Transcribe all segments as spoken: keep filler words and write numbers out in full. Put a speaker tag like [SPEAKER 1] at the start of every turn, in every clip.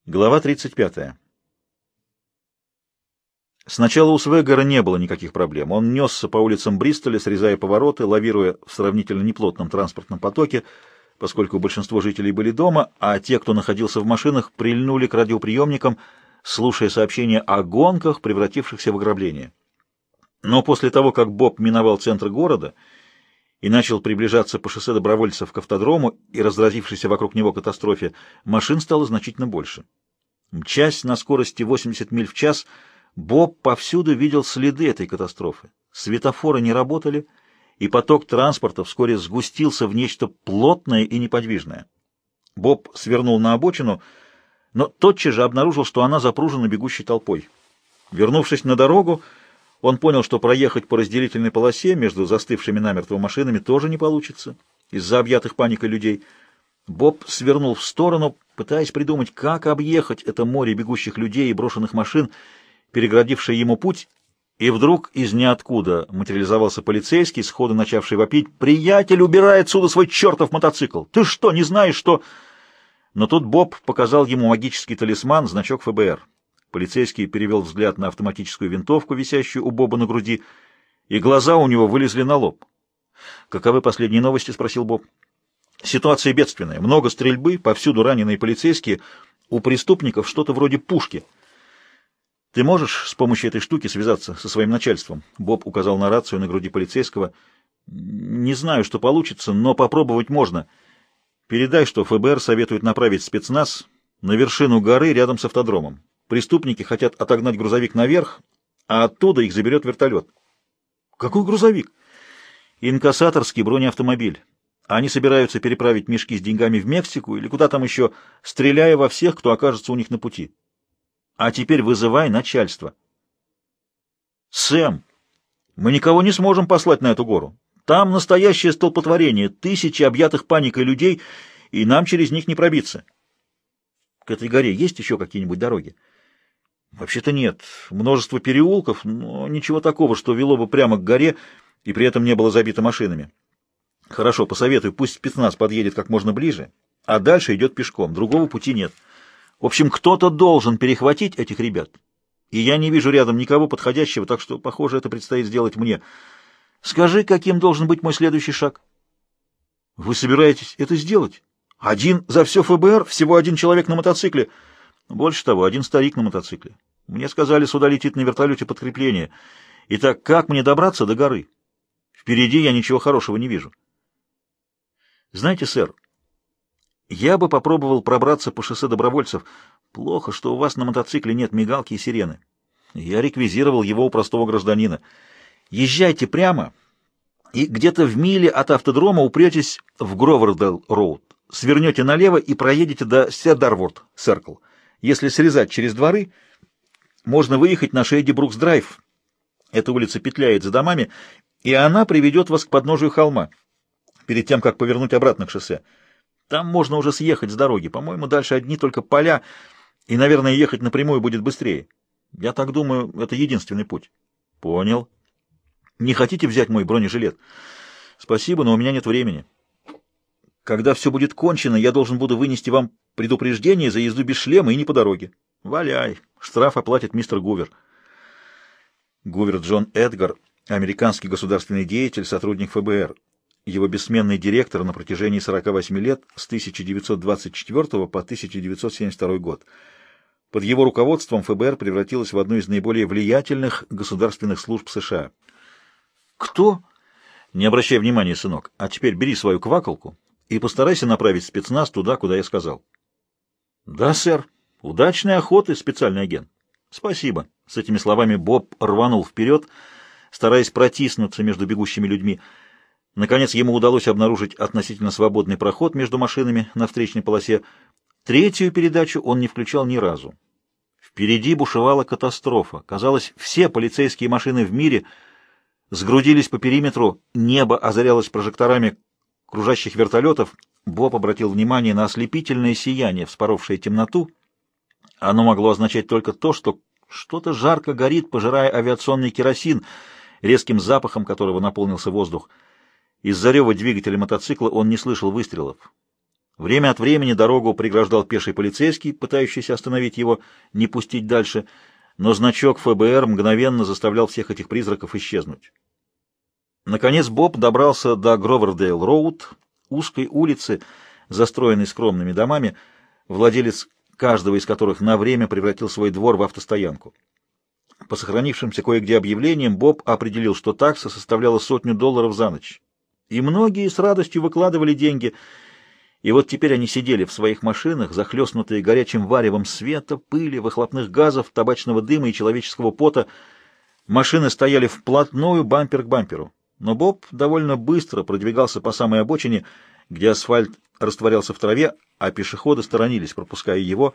[SPEAKER 1] Глава тридцать пятая. Сначала у Свегера не было никаких проблем. Он несся по улицам Бристоля, срезая повороты, лавируя в сравнительно неплотном транспортном потоке, поскольку большинство жителей были дома, а те, кто находился в машинах, прильнули к радиоприемникам, слушая сообщения о гонках, превратившихся в ограбление. Но после того, как Боб миновал центр города и начал приближаться по шоссе добровольцев к автодрому и разразившейся вокруг него катастрофе, машин стало значительно больше. Мчась на скорости восемьдесят миль в час, Боб повсюду видел следы этой катастрофы. Светофоры не работали, и поток транспорта вскоре сгустился в нечто плотное и неподвижное. Боб свернул на обочину, но тотчас же обнаружил, что она запружена бегущей толпой. Вернувшись на дорогу, он понял, что проехать по разделительной полосе между застывшими намертво машинами тоже не получится из-за объятых паникой людей. Боб свернул в сторону, пытаясь придумать, как объехать это море бегущих людей и брошенных машин, переградившее ему путь, и вдруг из ниоткуда материализовался полицейский, сходу начавший вопить: «Приятель, убирай отсюда свой чертов мотоцикл! Ты что, не знаешь, что...» Но тут Боб показал ему магический талисман, значок эф бэ эр. Полицейский перевел взгляд на автоматическую винтовку, висящую у Боба на груди, и глаза у него вылезли на лоб. «Каковы последние новости?» — спросил Боб. «Ситуация бедственная. Много стрельбы, повсюду раненые полицейские. У преступников что-то вроде пушки. Ты можешь с помощью этой штуки связаться со своим начальством?» Боб указал на рацию на груди полицейского. «Не знаю, что получится, но попробовать можно. Передай, что эф бэ эр советует направить спецназ на вершину горы рядом с автодромом. Преступники хотят отогнать грузовик наверх, а оттуда их заберет вертолет». «Какой грузовик?» «Инкассаторский бронеавтомобиль. Они собираются переправить мешки с деньгами в Мексику или куда там еще, стреляя во всех, кто окажется у них на пути. А теперь вызывай начальство». «Сэм, мы никого не сможем послать на эту гору. Там настоящее столпотворение, тысячи объятых паникой людей, и нам через них не пробиться». «К этой горе есть еще какие-нибудь дороги?» «Вообще-то нет. Множество переулков, но ничего такого, что вело бы прямо к горе и при этом не было забито машинами». «Хорошо, посоветую, пусть спецназ подъедет как можно ближе, а дальше идет пешком. Другого пути нет. В общем, кто-то должен перехватить этих ребят, и я не вижу рядом никого подходящего, так что, похоже, это предстоит сделать мне. Скажи, каким должен быть мой следующий шаг?» «Вы собираетесь это сделать? Один за все эф бэ эр? Всего один человек на мотоцикле?» «Больше того, один старик на мотоцикле. Мне сказали, сюда летит на вертолете подкрепление. Итак, как мне добраться до горы? Впереди я ничего хорошего не вижу». «Знаете, сэр, я бы попробовал пробраться по шоссе добровольцев. Плохо, что у вас на мотоцикле нет мигалки и сирены. Я реквизировал его у простого гражданина. Езжайте прямо, и где-то в миле от автодрома упретесь в Гровердейл-роуд. Свернете налево и проедете до Седарворд-Серкл. Если срезать через дворы, можно выехать на Шейди-Брукс-драйв. Эта улица петляет за домами, и она приведет вас к подножию холма, перед тем, как повернуть обратно к шоссе. Там можно уже съехать с дороги. По-моему, дальше одни только поля, и, наверное, ехать напрямую будет быстрее. Я так думаю, это единственный путь». «Понял. Не хотите взять мой бронежилет?» «Спасибо, но у меня нет времени. Когда все будет кончено, я должен буду вынести вам предупреждение за езду без шлема и не по дороге». «Валяй. Штраф оплатит мистер Гувер». Гувер Джон Эдгар, американский государственный деятель, сотрудник эф бэ эр. Его бессменный директор на протяжении сорока восьми лет с тысяча девятьсот двадцать четвёртого по тысяча девятьсот семьдесят второй год. Под его руководством эф бэ эр превратилась в одну из наиболее влиятельных государственных служб США. «Кто?» «Не обращай внимания, сынок. А теперь бери свою квакалку и постарайся направить спецназ туда, куда я сказал». «Да, сэр. Удачной охоты, специальный агент». «Спасибо». С этими словами Боб рванул вперед, стараясь протиснуться между бегущими людьми. Наконец ему удалось обнаружить относительно свободный проход между машинами на встречной полосе. Третью передачу он не включал ни разу. Впереди бушевала катастрофа. Казалось, все полицейские машины в мире сгрудились по периметру, небо озарялось прожекторами кружащих вертолетов. Боб обратил внимание на ослепительное сияние, вспоровшее темноту. Оно могло означать только то, что что-то жарко горит, пожирая авиационный керосин, резким запахом которого наполнился воздух. Из-за рева двигателя мотоцикла он не слышал выстрелов. Время от времени дорогу преграждал пеший полицейский, пытающийся остановить его, не пустить дальше, но значок эф бэ эр мгновенно заставлял всех этих призраков исчезнуть. Наконец Боб добрался до Гровердейл-роуд, узкой улицы, застроенной скромными домами, владелец каждого из которых на время превратил свой двор в автостоянку. По сохранившимся кое-где объявлениям Боб определил, что такса составляла сотню долларов за ночь. И многие с радостью выкладывали деньги. И вот теперь они сидели в своих машинах, захлестнутые горячим варевом света, пыли, выхлопных газов, табачного дыма и человеческого пота. Машины стояли вплотную бампер к бамперу. Но Боб довольно быстро продвигался по самой обочине, где асфальт растворялся в траве, а пешеходы сторонились, пропуская его.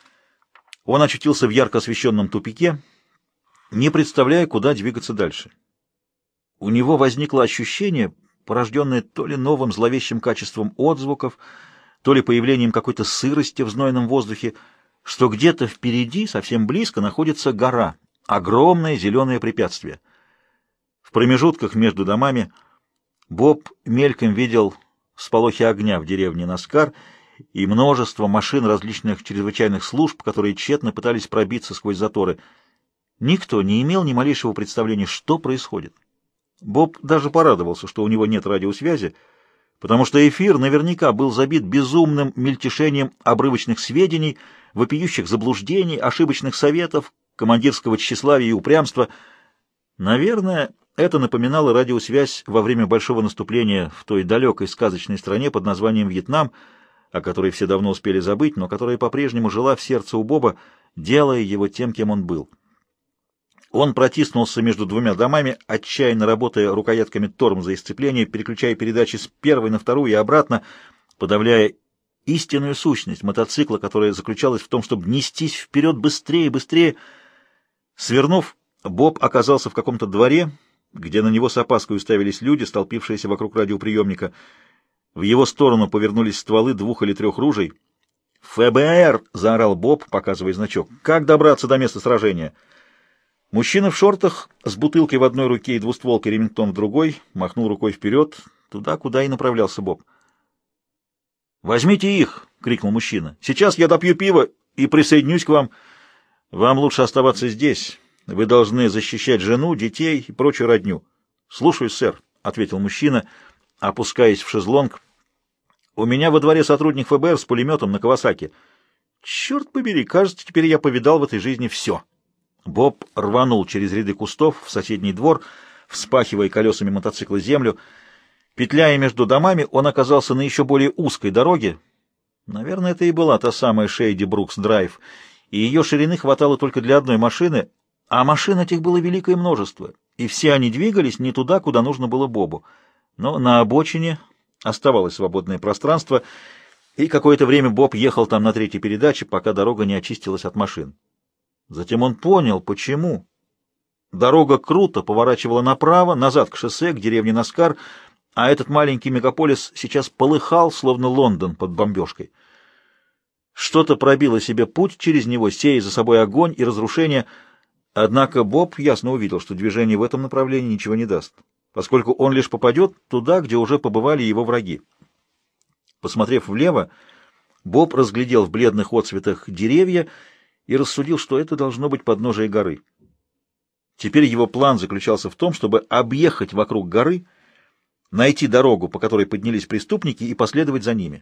[SPEAKER 1] Он очутился в ярко освещенном тупике, не представляя, куда двигаться дальше. У него возникло ощущение, порожденное то ли новым зловещим качеством отзвуков, то ли появлением какой-то сырости в знойном воздухе, что где-то впереди, совсем близко, находится гора, огромное зеленое препятствие. В промежутках между домами Боб мельком видел всполохи огня в деревне Наскар и множество машин различных чрезвычайных служб, которые тщетно пытались пробиться сквозь заторы. Никто не имел ни малейшего представления, что происходит. Боб даже порадовался, что у него нет радиосвязи, потому что эфир наверняка был забит безумным мельтешением обрывочных сведений, вопиющих заблуждений, ошибочных советов, командирского тщеславия и упрямства. Наверное, это напоминало радиосвязь во время большого наступления в той далекой сказочной стране под названием Вьетнам, о которой все давно успели забыть, но которая по-прежнему жила в сердце у Боба, делая его тем, кем он был. Он протиснулся между двумя домами, отчаянно работая рукоятками тормоза и сцепления, переключая передачи с первой на вторую и обратно, подавляя истинную сущность мотоцикла, которая заключалась в том, чтобы нестись вперед быстрее и быстрее. Свернув, Боб оказался в каком-то дворе, где на него с опаской уставились люди, столпившиеся вокруг радиоприемника. В его сторону повернулись стволы двух или трех ружей. «эф бэ эр!» — заорал Боб, показывая значок. «Как добраться до места сражения?» Мужчина в шортах с бутылкой в одной руке и двустволкой Ремингтон в другой махнул рукой вперед, туда, куда и направлялся Боб. «Возьмите их!» — крикнул мужчина. «Сейчас я допью пиво и присоединюсь к вам. Вам лучше оставаться здесь. Вы должны защищать жену, детей и прочую родню». «Слушаюсь, сэр», — ответил мужчина, опускаясь в шезлонг. «У меня во дворе сотрудник эф бэ эр с пулеметом на Кавасаки. Черт побери, кажется, теперь я повидал в этой жизни все». Боб рванул через ряды кустов в соседний двор, вспахивая колесами мотоцикла землю. Петляя между домами, он оказался на еще более узкой дороге. Наверное, это и была та самая Шейди Брукс Драйв, и ее ширины хватало только для одной машины, а машин этих было великое множество, и все они двигались не туда, куда нужно было Бобу. Но на обочине оставалось свободное пространство, и какое-то время Боб ехал там на третьей передаче, пока дорога не очистилась от машин. Затем он понял, почему. Дорога круто поворачивала направо, назад к шоссе, к деревне Наскар, а этот маленький мегаполис сейчас полыхал, словно Лондон под бомбежкой. Что-то пробило себе путь через него, сея за собой огонь и разрушение, однако Боб ясно увидел, что движение в этом направлении ничего не даст, поскольку он лишь попадет туда, где уже побывали его враги. Посмотрев влево, Боб разглядел в бледных отсветах деревья и рассудил, что это должно быть подножие горы. Теперь его план заключался в том, чтобы объехать вокруг горы, найти дорогу, по которой поднялись преступники, и последовать за ними.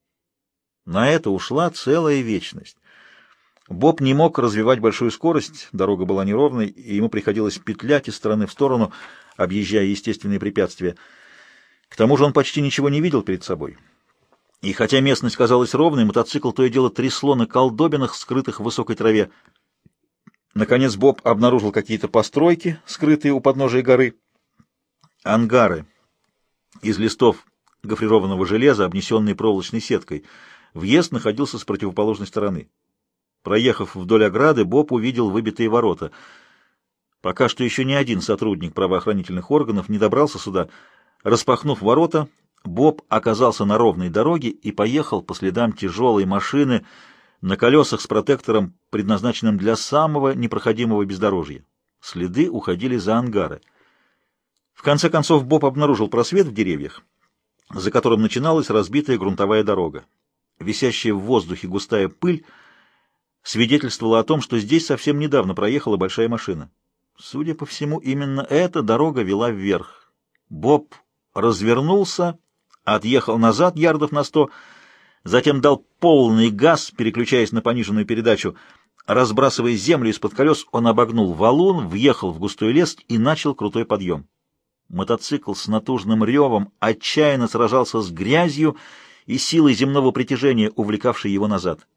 [SPEAKER 1] На это ушла целая вечность. Боб не мог развивать большую скорость, дорога была неровной, и ему приходилось петлять из стороны в сторону, объезжая естественные препятствия. К тому же он почти ничего не видел перед собой. И хотя местность казалась ровной, мотоцикл то и дело трясло на колдобинах, скрытых в высокой траве. Наконец Боб обнаружил какие-то постройки, скрытые у подножия горы. Ангары из листов гофрированного железа, обнесенные проволочной сеткой. Въезд находился с противоположной стороны. Проехав вдоль ограды, Боб увидел выбитые ворота. Пока что еще ни один сотрудник правоохранительных органов не добрался сюда. Распахнув ворота, Боб оказался на ровной дороге и поехал по следам тяжелой машины на колесах с протектором, предназначенным для самого непроходимого бездорожья. Следы уходили за ангары. В конце концов Боб обнаружил просвет в деревьях, за которым начиналась разбитая грунтовая дорога. Висящая в воздухе густая пыль свидетельствовала о том, что здесь совсем недавно проехала большая машина. Судя по всему, именно эта дорога вела вверх. Боб развернулся, отъехал назад ярдов на сто, затем дал полный газ, переключаясь на пониженную передачу. Разбрасывая землю из-под колес, он обогнул валун, въехал в густой лес и начал крутой подъем. Мотоцикл с натужным ревом отчаянно сражался с грязью и силой земного притяжения, увлекавшей его назад.